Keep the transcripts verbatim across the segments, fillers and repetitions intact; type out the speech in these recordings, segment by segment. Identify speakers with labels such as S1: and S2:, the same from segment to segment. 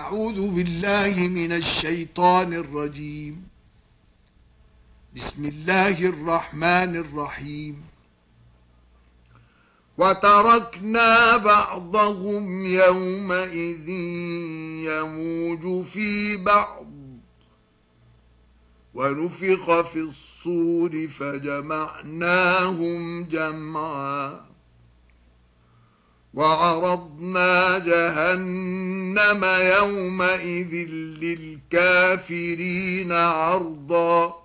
S1: أعوذ بالله من الشيطان الرجيم. بسم الله الرحمن الرحيم. وتركنا بعضهم يومئذ يموج في بعض ونفخ في الصور فجمعناهم جمعا وعرضنا جهنم يومئذ للكافرين عرضا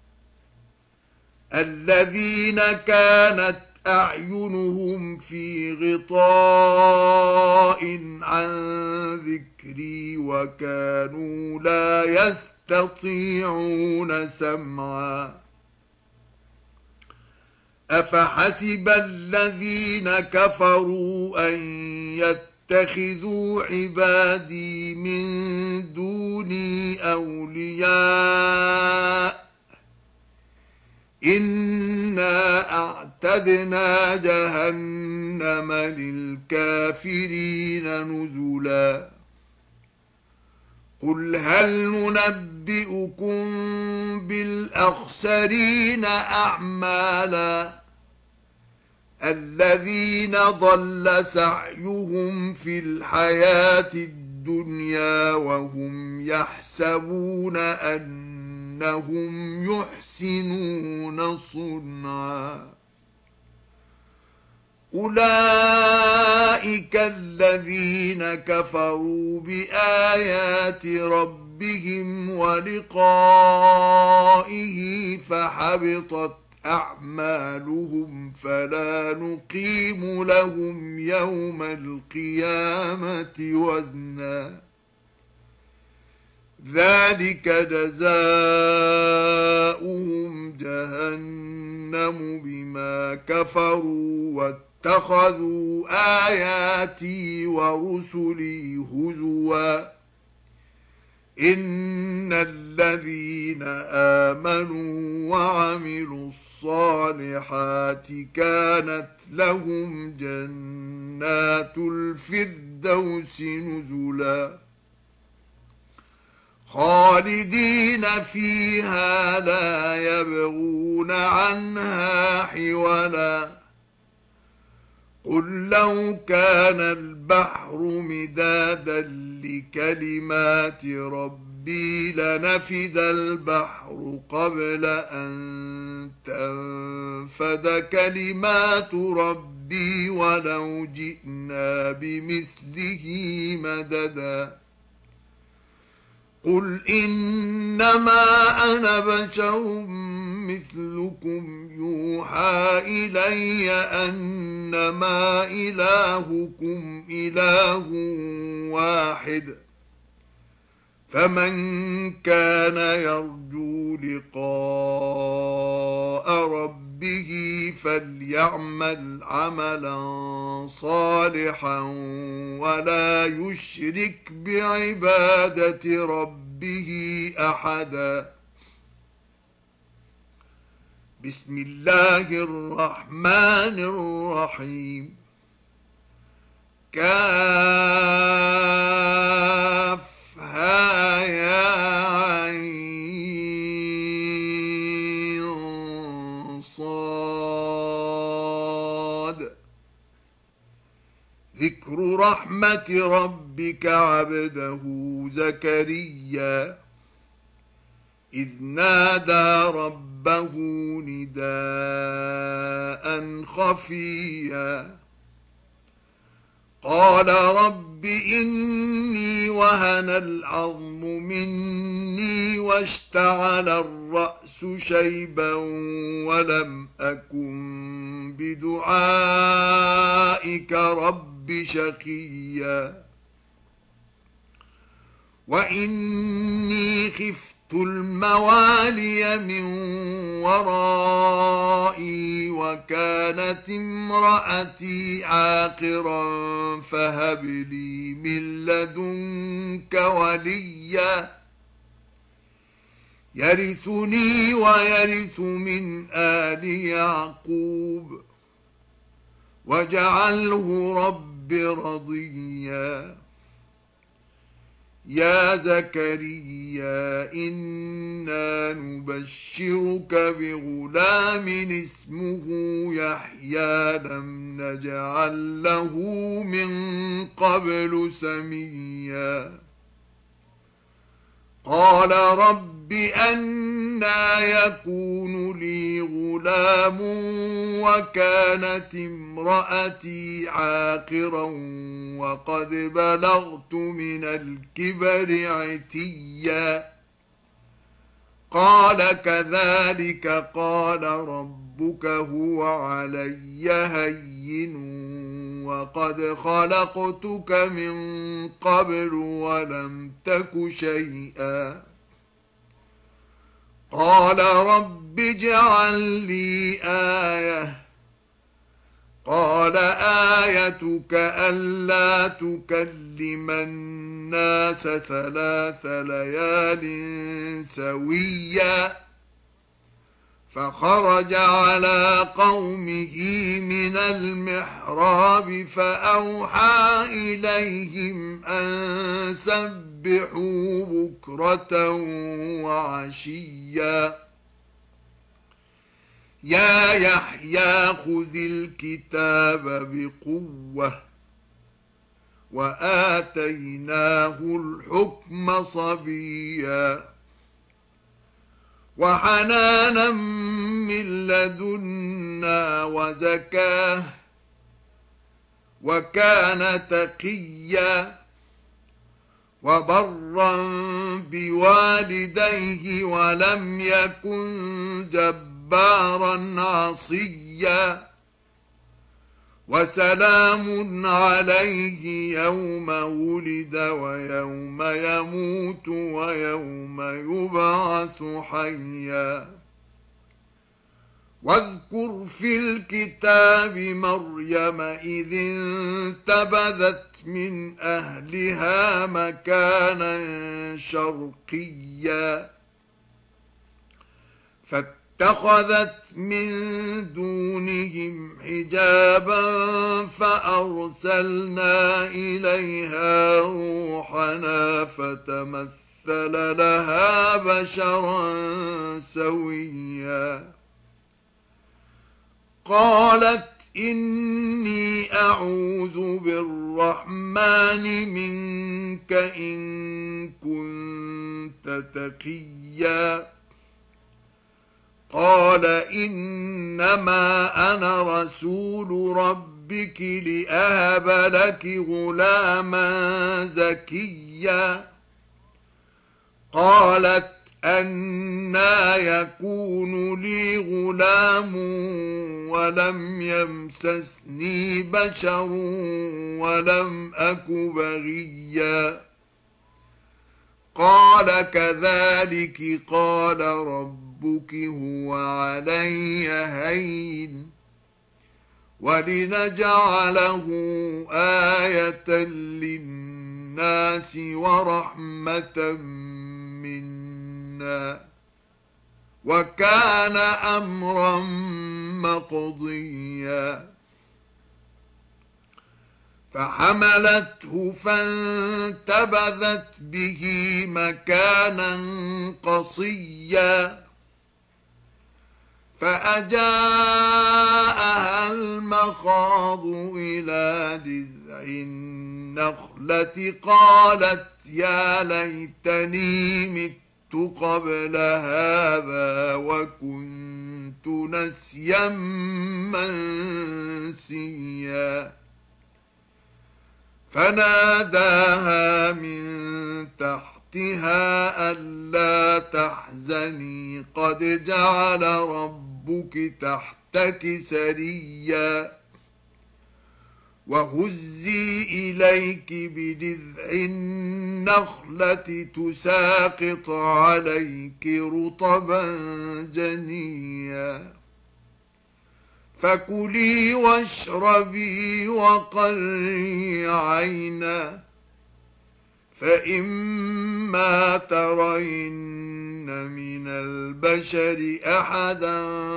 S1: الذين كانت أعينهم في غطاء عن ذكري وكانوا لا يستطيعون سمعا أفحسب الذين كفروا أن يتخذوا عبادي من دوني أولياء إنا أعتدنا جهنم للكافرين نزلا قل هل ننبئكم بالأخسرين أعمالا الذين ضل سعيهم في الحياة الدنيا وهم يحسبون أنهم يحسنون صنعا أولئك الذين كفروا بآيات ربهم ولقائه فحبطت أعمالهم فلا نقيم لهم يوم القيامة وزنا ذلك جزاؤهم جهنم بما كفروا واتخذوا آياتي ورسلي هزوا إن الذين آمنوا وعملوا الصالحات كانت لهم جنات الفردوس نزلا خالدين فيها لا يبغون عنها حولا قل لو كان البحر مدادا لكلمات ربي لنفد البحر قبل أن تنفد كلمات ربي ولو جئنا بمثله مددا قل إنما أنا بشر مثلكم يوحى إلي أنما إلهكم إله واحد فمن كان يرجو لقاء ربه فليعمل عملا صالحا ولا يشرك بعبادة ربه أحدا بسم الله الرحمن الرحيم كافها يا عين صاد ذكر رحمة ربك عبده زكريا إذ نادى ربه نداء خفيا قال رب إني وهن العظم مني واشتعل الرأس شيبا ولم أكن بدعائك رب شقيا وإني خفت الموالي من ورائي وكانت امرأتي عاقرا فهب لي من لدنك وليا يرثني ويرث من آل يعقوب واجعله رب رضيا يا زكريا إنا نبشرك بغلام اسمه يحيى لم نجعل له من قبل سميا قال رب أنى يكون لي غلام وكانت امرأتي عاقرا وقد بلغت من الكبر عتيا قال كذلك قال ربك هو علي هين وقد خلقتك من قبل ولم تك شيئا قال رب اجعل لي آية قال آيتك ألا تكلم الناس ثلاث ليال سويا فخرج على قومه من المحراب فأوحى إليهم أن سبحوا بكرة وعشيا يا يحيى خذ الكتاب بقوة وآتيناه الحكم صبيا وحنانا من لدنا وزكاه وكان تقيا وبرا بوالديه ولم يكن جبارا عصيا وسلام عليه يوم ولد ويوم يموت ويوم يبعث حيا واذكر في الكتاب مريم إذ انتبذت من أهلها مكانا شرقيا فاتخذت من دونهم حجابا فأرسلنا إليها روحنا فتمثل لها بشرا سويا قالت إني أعوذ بالرحمن منك إن كنت تقيا قال إنما أنا رسول ربك لأهب لك غلاما زكيا قالت أنى يكون لي غلام ولم يمسسني بشر ولم أك بغيا قال كذلك قال ربك هو علي هين ولنجعله آية للناس ورحمة منا وكان أمرا مقضيا فحملته فانتبذت به مكانا قصيا فأجاءها المخاض إلى جذع النخلة قالت يا ليتني مت قبل هذا وكنت نسيا منسيا فناداها من تحتها ألا تحزني قد جعل ربك تحتك سريا وهزي إليك بجذع النخلة تساقط عليك رطبا جنيا فكلي واشربي وقري عينا فإما ترين من البشر أحدا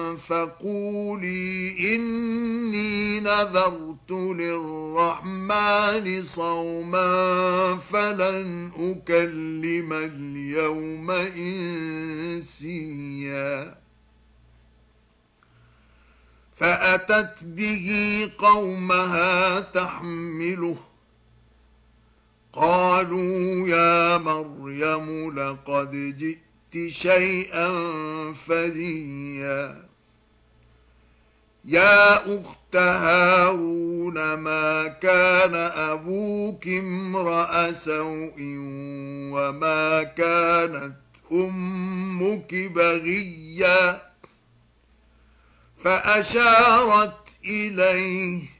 S1: فقولي إني نذرت للرحمن صوما فلن أكلم اليوم إنسيا فأتت به قومها تحمله قالوا يا مريم لقد جئت شيئا فريا يا أخت هارون ما كان أبوك امرأ سوء وما كانت أمك بغيا فأشارت إليه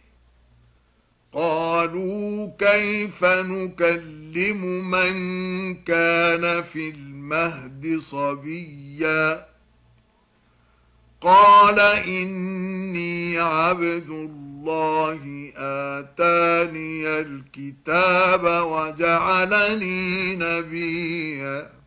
S1: قالوا كيف نكلم من كان في المهد صبيا قال إني عبد الله آتاني الكتاب وجعلني نبيا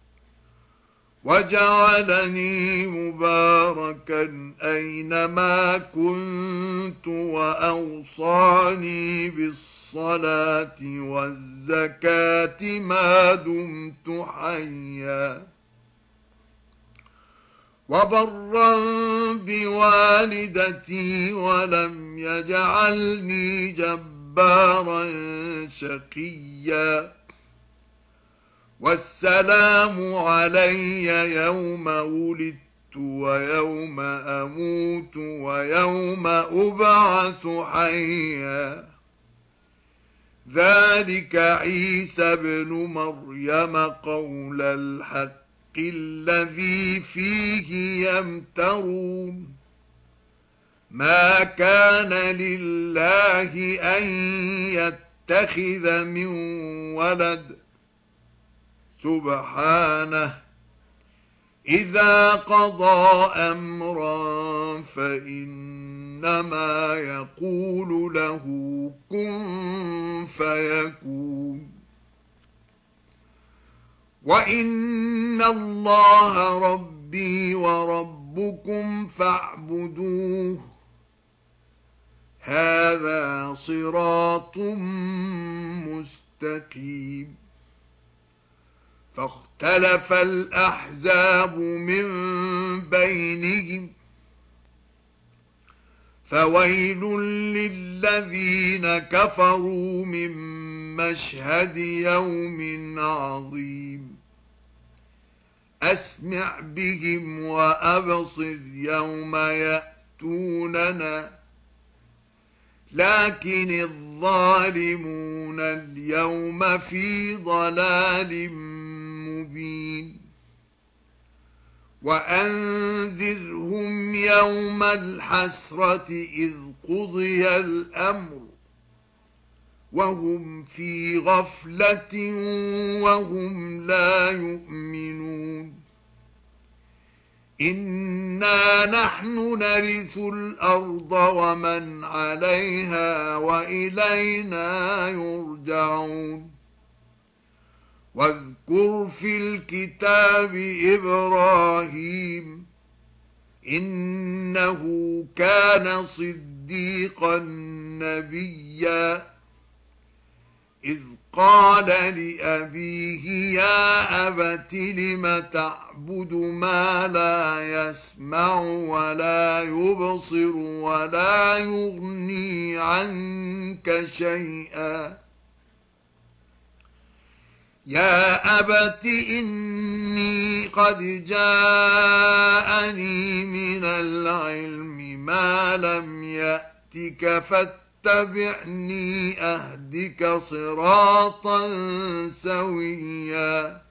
S1: وجعلني مباركا أينما كنت وأوصاني بالصلاة والزكاة ما دمت حيا وبرا بوالدتي ولم يجعلني جبارا شقيا والسلام علي يوم ولدت ويوم أموت ويوم أبعث حيا ذلك عيسى ابن مريم قول الحق الذي فيه يمترون ما كان لله أن يتخذ من ولد سبحانه إذا قضى أمرا فإنما يقول له كن فيكون وإن الله ربي وربكم فاعبدوه هذا صراط مستقيم فاختلف الأحزاب من بينهم فويل للذين كفروا من مشهد يوم عظيم أسمع بهم وأبصر يوم يأتوننا لكن الظالمون اليوم في ضلال مبين وأنذرهم يوم الحسرة إذ قضي الأمر وهم في غفلة وهم لا يؤمنون إنا نحن نرث الأرض ومن عليها وإلينا يرجعون واذكر في الكتاب إبراهيم إنه كان صديقا نبيا إذ قال لأبيه يا أبت لم تعبد ما لا يسمع ولا يبصر ولا يغني عنك شيئا يا أبت إني قد جاءني من العلم ما لم يأتك فاتبعني أهدك صراطا سويا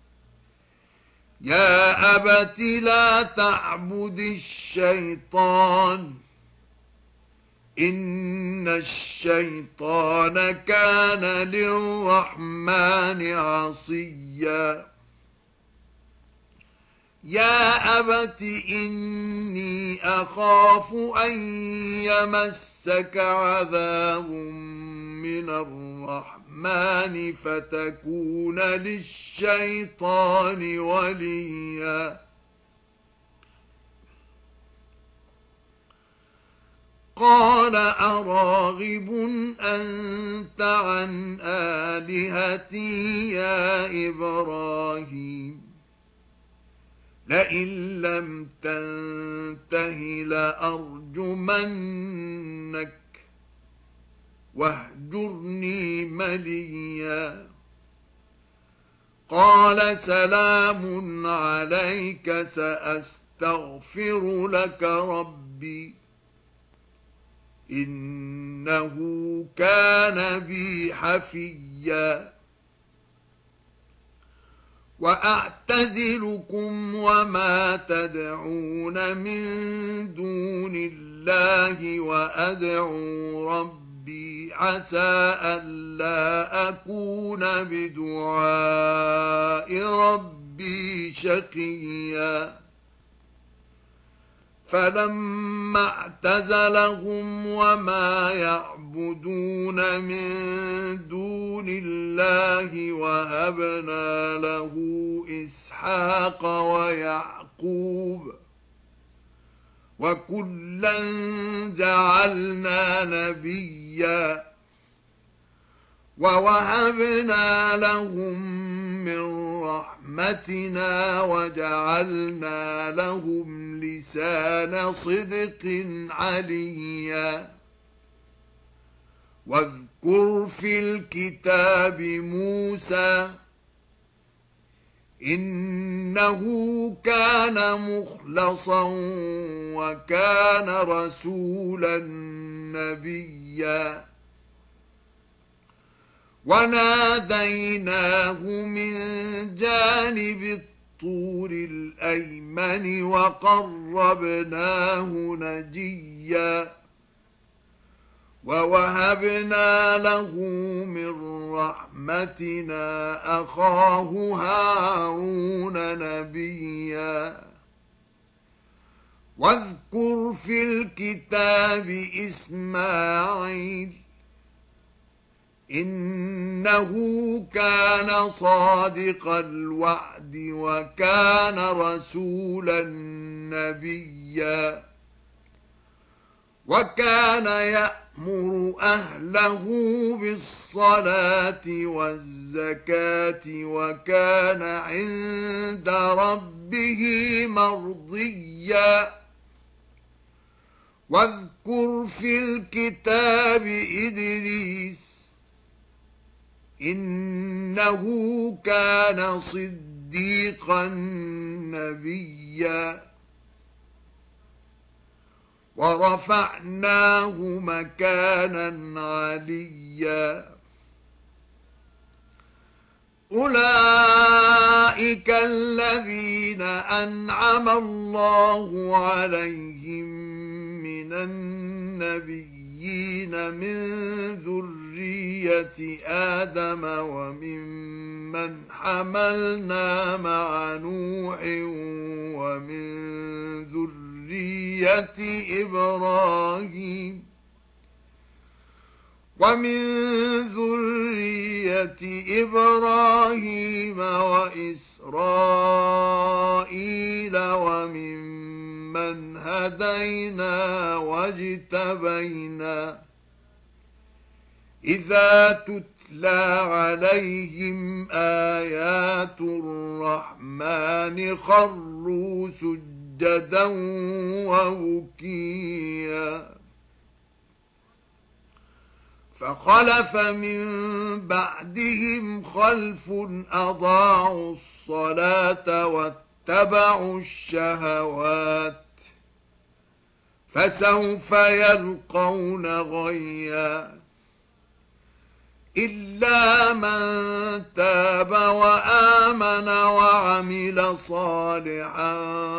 S1: يا أبت لا تعبد الشيطان إن الشيطان كان للرحمن عصيا يا أبت إني أخاف أن يمسك عذاب من الرحمن الرحمن فتكون للشيطان وليا قال أراغب أنت عن آلهتي يا إبراهيم لئن لم تنته لأرجمنك واهجرني مليا قال سلام عليك سأستغفر لك ربي إنه كان بي حفيا وأعتزلكم وما تدعون من دون الله وأدعو ربي عسى ألا أكون بدعاء ربي شقيا فلما اعتزلهم وما يعبدون من دون الله وهبنا له إسحاق ويعقوب وكلا جعلنا نبيا ووهبنا لهم من رحمتنا وجعلنا لهم لسان صدق عليا واذكر في الكتاب موسى إنه كان مخلصا وكان رسولا نبيا وناديناه من جانب الطور الأيمن وقربناه نجيا ووهبنا له من رحمتنا أخاه هارون نبيا واذكر في الكتاب إسماعيل إنه كان صادق الوعد وكان رسولا نبيا وكان يأمر أهله بالصلاة والزكاة وكان عند ربه مرضيا واذكر في الكتاب إدريس إنه كان صديقا نبيا ورفعناه مكانا عليا أولئك الذين أنعم الله عليهم من النبيين من ذرية آدم وممن حملنا مع نوح ومن ذرية إبراهيم ومن ذرية إبراهيم وإسرائيل وممن هدينا واجتبينا إذا تتلى عليهم آيات الرحمن خروا سجدا وبكيا فخلف من بعدهم خلف أضاعوا الصلاة واتبعوا الشهوات فسوف يلقون غيا إلا من تاب وآمن وعمل صالحا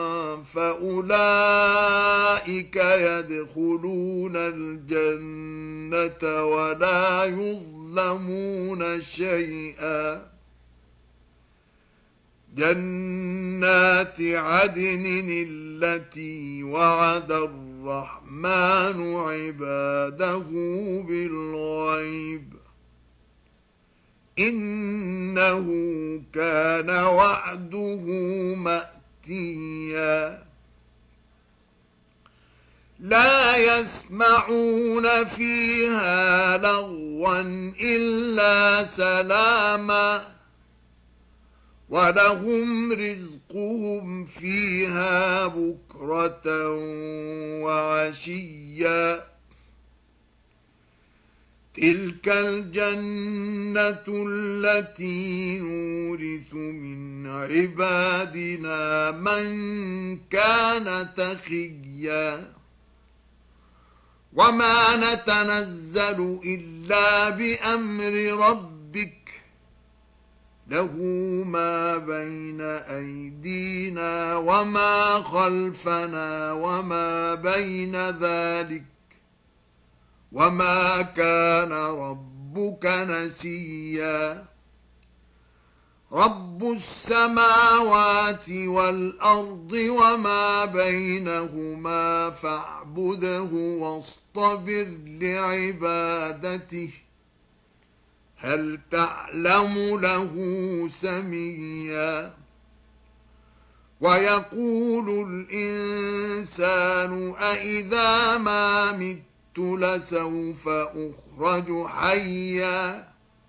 S1: فأولئك يدخلون الجنة ولا يظلمون شيئا جنات عدن التي وعد الرحمن عباده بالغيب إنه كان وعده مأتيا لا يسمعون فيها لغوا إلا سلاما ولهم رزقهم فيها بكرة وعشيا تلك الجنة التي نورث من عبادنا من كان تقيا وما نتنزل إلا بأمر ربك له ما بين أيدينا وما خلفنا وما بين ذلك وما كان ربك نسيا رب السماوات والأرض وما بينهما فاعبده واصطبر لعبادته هل تعلم له سميا ويقول الإنسان أإذا ما مت لسوف أخرج حيا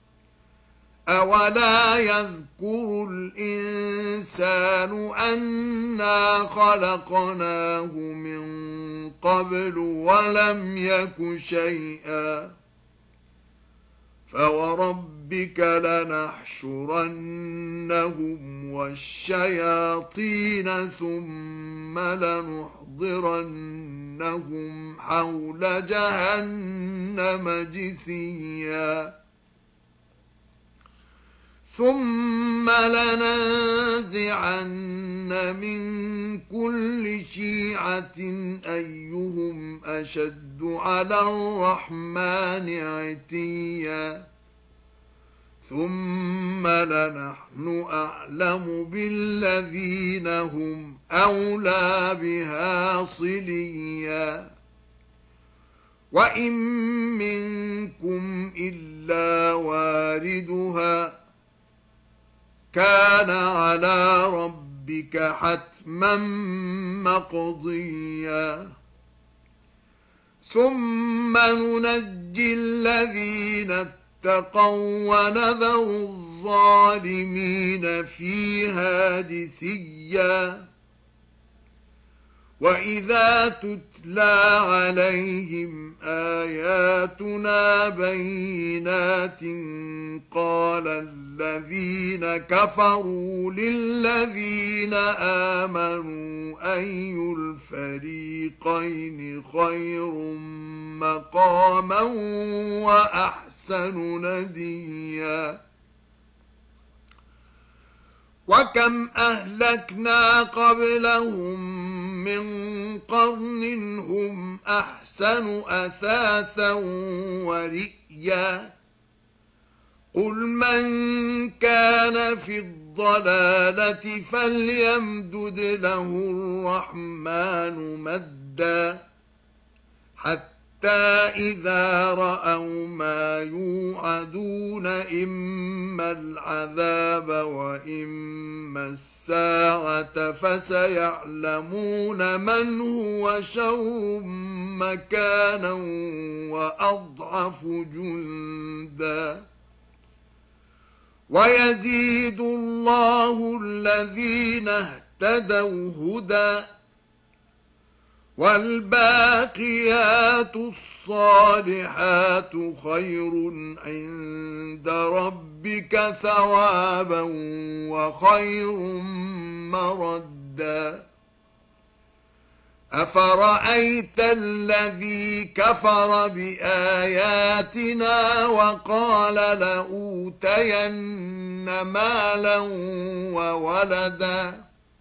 S1: أولا يذكر الإنسان أنا خلقناه من قبل ولم يك شيئا فوربك لنحشرنهم والشياطين ثم لنحضرنهم حول جهنم جثيا ثم لننزعن من كل شيعة أيهم أشد على الرحمن عتيا ثم لنحن أعلم بالذين هم أولى بها صليا وإن منكم إلا واردها كان على ربك حتما مقضيا ثم ننجي الذين اتقوا ونذر الظالمين فيها جثيا وإذا تتلى عليهم آياتنا بينات قال الذين كفروا للذين آمنوا أي الفريقين خير مقاما وأحسن نديا وكم أهلكنا قبلهم من قرن هم أحسن أثاثا ورئيا قل من كان في الضلالة فليمدد له الرحمن مدا حتى إذا رأوا ما يوعدون إما العذاب وإما الساعة فسيعلمون من هو شر مكانا وأضعف جندا ويزيد الله الذين اهتدوا هدى والباقيات الصالحات خير عند ربك ثوابا وخير مردا أفرأيت الذي كفر بآياتنا وقال لأوتين مالا وولدا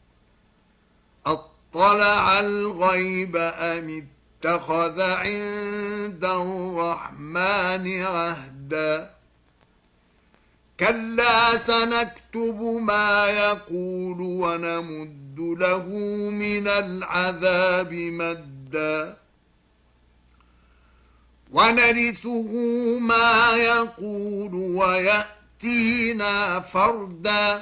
S1: أطلع الغيب أم اتخذ عند الرحمن عهدا كلا سنكتب ما يقول ونمد له من العذاب مدا ونرثه ما يقول ويأتي يأتينا فردا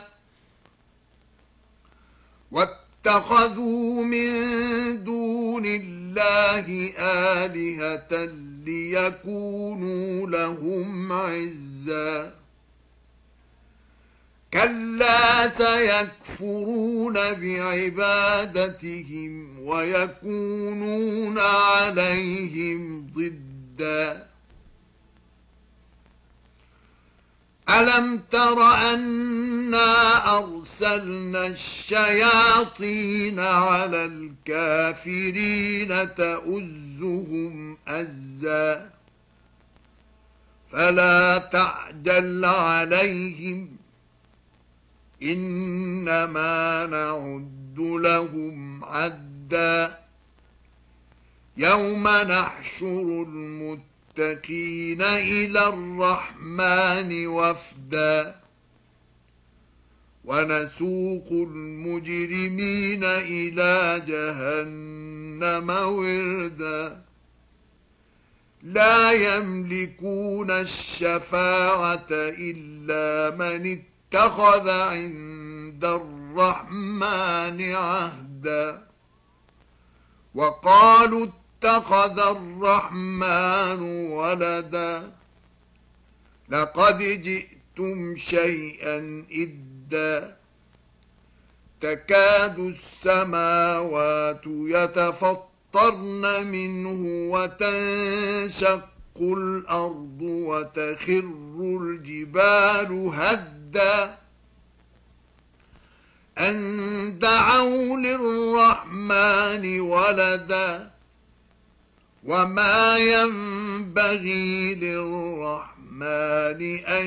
S1: واتخذوا من دون الله آلهة ليكونوا لهم عزا كلا سيكفرون بعبادتهم ويكونون عليهم ضدا ألم تر أنا أرسلنا الشياطين على الكافرين تؤزهم أزا فلا تعجل عليهم إنما نعد لهم عدا يوم نحشر المتقين إلى الرحمن وفدا ونسوق المجرمين إلى جهنم وردا لا يملكون الشفاعة إلا من اتخذ عند الرحمن عهدا وقالوا اتخذ الرحمن ولدا لقد جئتم شيئا إدا تكاد السماوات يتفطرن منه وتنشق الأرض وتخر الجبال هدا أن دعوا للرحمن ولدا وما ينبغي للرحمن أن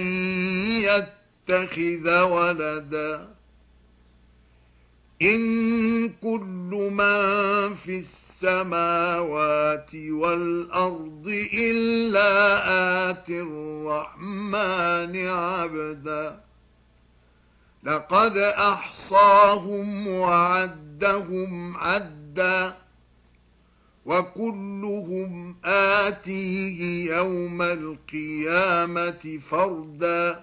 S1: يتخذ ولدا إن كل من في السماوات والأرض إلا آتي الرحمن عبدا لقد أحصاهم وعدهم عدا وكلهم آتيه يوم القيامة فردا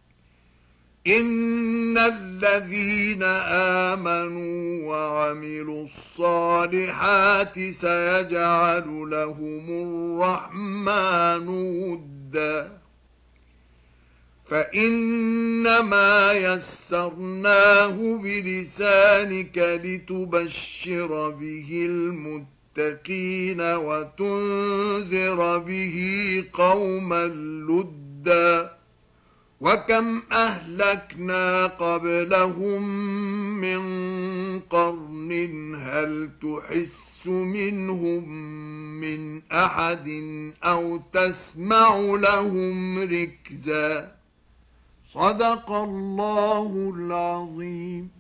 S1: إن الذين آمنوا وعملوا الصالحات سيجعل لهم الرحمن ودا فإنما يسرناه بلسانك لتبشر به المتقين وتنذر به قوما لدا وكم أهلكنا قبلهم من قرن هل تحس منهم من أحد أو تسمع لهم ركزا صدق الله العظيم.